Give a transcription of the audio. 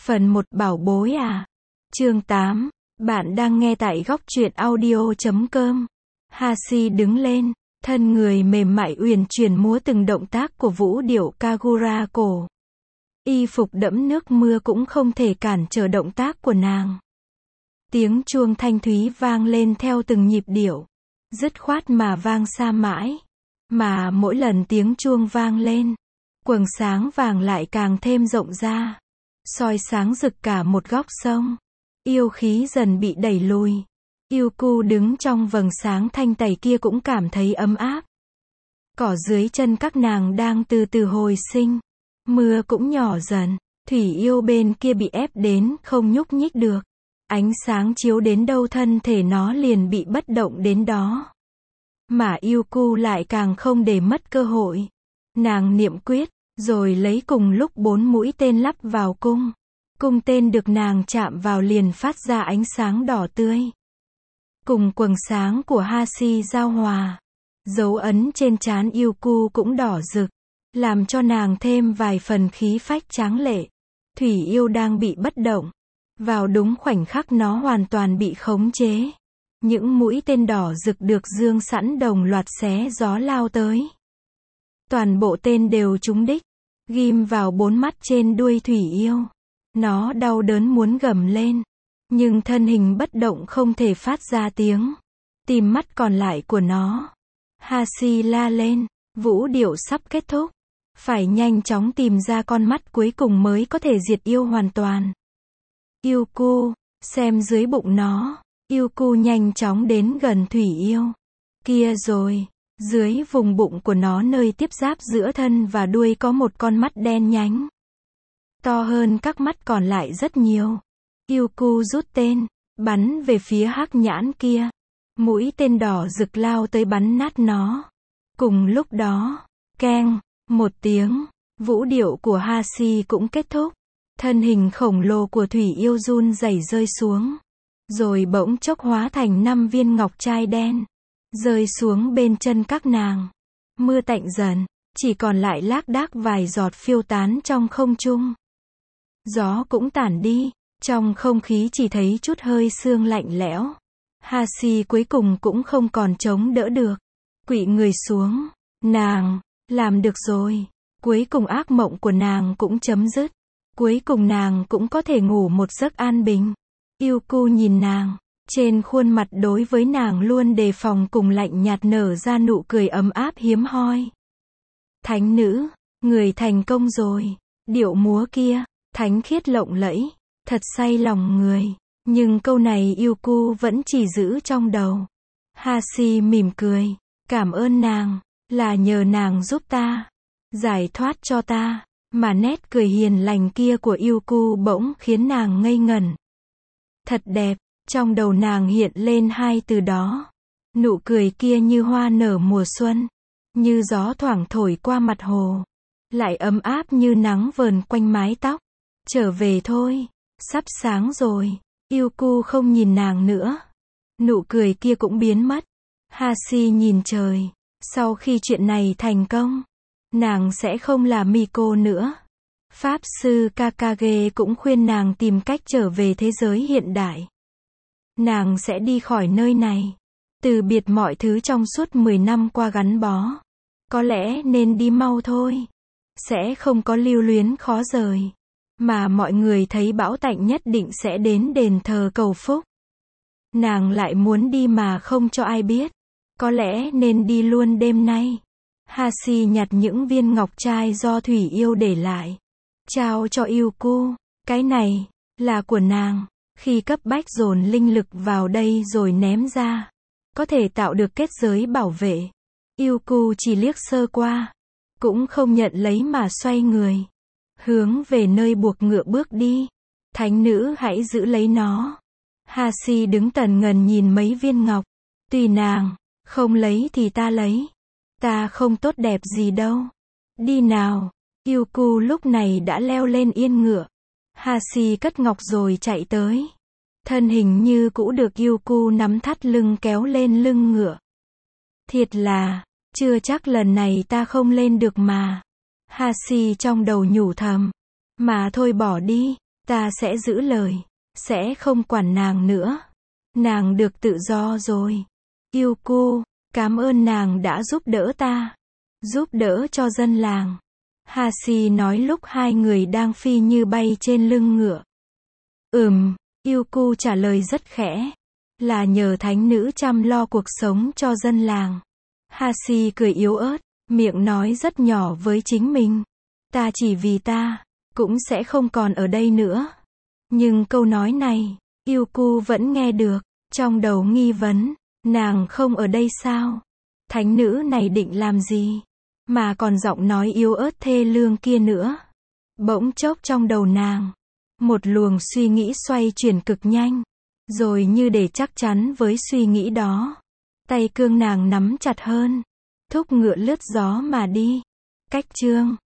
Phần 1 bảo bối à. Chương 8. Bạn đang nghe tại góc truyện audio.com. Hashi đứng lên, thân người mềm mại uyển chuyển múa từng động tác của vũ điệu Kagura cổ. Y phục đẫm nước mưa cũng không thể cản trở động tác của nàng. Tiếng chuông thanh thúy vang lên theo từng nhịp điệu, dứt khoát mà vang xa mãi. Mà mỗi lần tiếng chuông vang lên, quầng sáng vàng lại càng thêm rộng ra, soi sáng rực cả một góc sông. Yêu khí dần bị đẩy lùi. Yuku đứng trong vầng sáng thanh tẩy kia cũng cảm thấy ấm áp. Cỏ dưới chân các nàng đang từ từ hồi sinh. Mưa cũng nhỏ dần. Thủy yêu bên kia bị ép đến không nhúc nhích được. Ánh sáng chiếu đến đâu thân thể nó liền bị bất động đến đó. Mà Yuku lại càng không để mất cơ hội. Nàng niệm quyết, rồi lấy cùng lúc 4 mũi tên lắp vào cung. Cung tên được nàng chạm vào liền phát ra ánh sáng đỏ tươi. Cùng quầng sáng của Hashi giao hòa. Dấu ấn trên trán Yuku cũng đỏ rực, làm cho nàng thêm vài phần khí phách tráng lệ. Thủy yêu đang bị bất động. Vào đúng khoảnh khắc nó hoàn toàn bị khống chế. Những mũi tên đỏ rực được dương sẵn đồng loạt xé gió lao tới. Toàn bộ tên đều trúng đích, ghim vào 4 mắt trên đuôi thủy yêu. Nó đau đớn muốn gầm lên, nhưng thân hình bất động không thể phát ra tiếng. Tìm mắt còn lại của nó. Hashi la lên, vũ điệu sắp kết thúc. Phải nhanh chóng tìm ra con mắt cuối cùng mới có thể diệt yêu hoàn toàn. Yuku, xem dưới bụng nó. Yuku nhanh chóng đến gần thủy yêu. Kia rồi, dưới vùng bụng của nó nơi tiếp giáp giữa thân và đuôi có một con mắt đen nhánh. To hơn các mắt còn lại rất nhiều. Yuku rút tên, bắn về phía hắc nhãn kia. Mũi tên đỏ rực lao tới bắn nát nó. Cùng lúc đó, keng, một tiếng, vũ điệu của Hashi cũng kết thúc. Thân hình khổng lồ của thủy yêu run rẩy rơi xuống. Rồi bỗng chốc hóa thành 5 viên ngọc trai đen. Rơi xuống bên chân các nàng. Mưa tạnh dần, chỉ còn lại lác đác vài giọt phiêu tán trong không trung. Gió cũng tản đi, trong không khí chỉ thấy chút hơi sương lạnh lẽo. Hashi cuối cùng cũng không còn chống đỡ được. Quỵ người xuống. Nàng, làm được rồi. Cuối cùng ác mộng của nàng cũng chấm dứt. Cuối cùng nàng cũng có thể ngủ một giấc an bình. Yuku nhìn nàng. Trên khuôn mặt đối với nàng luôn đề phòng cùng lạnh nhạt nở ra nụ cười ấm áp hiếm hoi. Thánh nữ, người thành công rồi. Điệu múa kia, thánh khiết lộng lẫy, thật say lòng người. Nhưng câu này Yuku vẫn chỉ giữ trong đầu. Hashi mỉm cười, cảm ơn nàng, là nhờ nàng giúp ta, giải thoát cho ta. Mà nét cười hiền lành kia của Yuku bỗng khiến nàng ngây ngẩn. Thật đẹp, trong đầu nàng hiện lên 2 từ đó. Nụ cười kia như hoa nở mùa xuân, như gió thoảng thổi qua mặt hồ, lại ấm áp như nắng vờn quanh mái tóc. Trở về thôi, sắp sáng rồi. Yuku không nhìn nàng nữa. Nụ cười kia cũng biến mất. Hashi nhìn trời. Sau khi chuyện này thành công, nàng sẽ không là Miko nữa. Pháp sư Kakage cũng khuyên nàng tìm cách trở về thế giới hiện đại. Nàng sẽ đi khỏi nơi này. Từ biệt mọi thứ trong suốt 10 năm qua gắn bó. Có lẽ nên đi mau thôi. Sẽ không có lưu luyến khó rời. Mà mọi người thấy bão tạnh nhất định sẽ đến đền thờ cầu phúc. Nàng lại muốn đi mà không cho ai biết. Có lẽ nên đi luôn đêm nay. Hashi nhặt những viên ngọc trai do thủy yêu để lại. Trao cho Yuku. Cái này, là của nàng. Khi cấp bách dồn linh lực vào đây rồi ném ra. Có thể tạo được kết giới bảo vệ. Yuku chỉ liếc sơ qua. Cũng không nhận lấy mà xoay người. Hướng về nơi buộc ngựa bước đi. Thánh nữ hãy giữ lấy nó. Hashi đứng tần ngần nhìn mấy viên ngọc. Tùy nàng, không lấy thì ta lấy. Ta không tốt đẹp gì đâu. Đi nào. Yuku lúc này đã leo lên yên ngựa. Hashi cất ngọc rồi chạy tới. Thân hình như cũ được Yuku nắm thắt lưng kéo lên lưng ngựa. Thiệt là, chưa chắc lần này ta không lên được mà. Hashi trong đầu nhủ thầm. Mà thôi bỏ đi, Ta sẽ giữ lời, sẽ không quản nàng nữa. Nàng được tự do rồi. Yêu cô, cảm ơn nàng đã giúp đỡ ta, giúp đỡ cho dân làng. Hashi nói lúc hai người đang phi như bay trên lưng ngựa. Yuku trả lời rất khẽ. Là nhờ thánh nữ chăm lo cuộc sống cho dân làng. Hashi cười yếu ớt, miệng nói rất nhỏ với chính mình. Ta chỉ vì ta, cũng sẽ không còn ở đây nữa. Nhưng câu nói này, Yuku vẫn nghe được, trong đầu nghi vấn, nàng không ở đây sao? Thánh nữ này định làm gì? Mà còn giọng nói yếu ớt thê lương kia nữa. Bỗng chốc trong đầu nàng, một luồng suy nghĩ xoay chuyển cực nhanh. Rồi như để chắc chắn với suy nghĩ đó, tay cương nàng nắm chặt hơn. Thúc ngựa lướt gió mà đi. Cách chương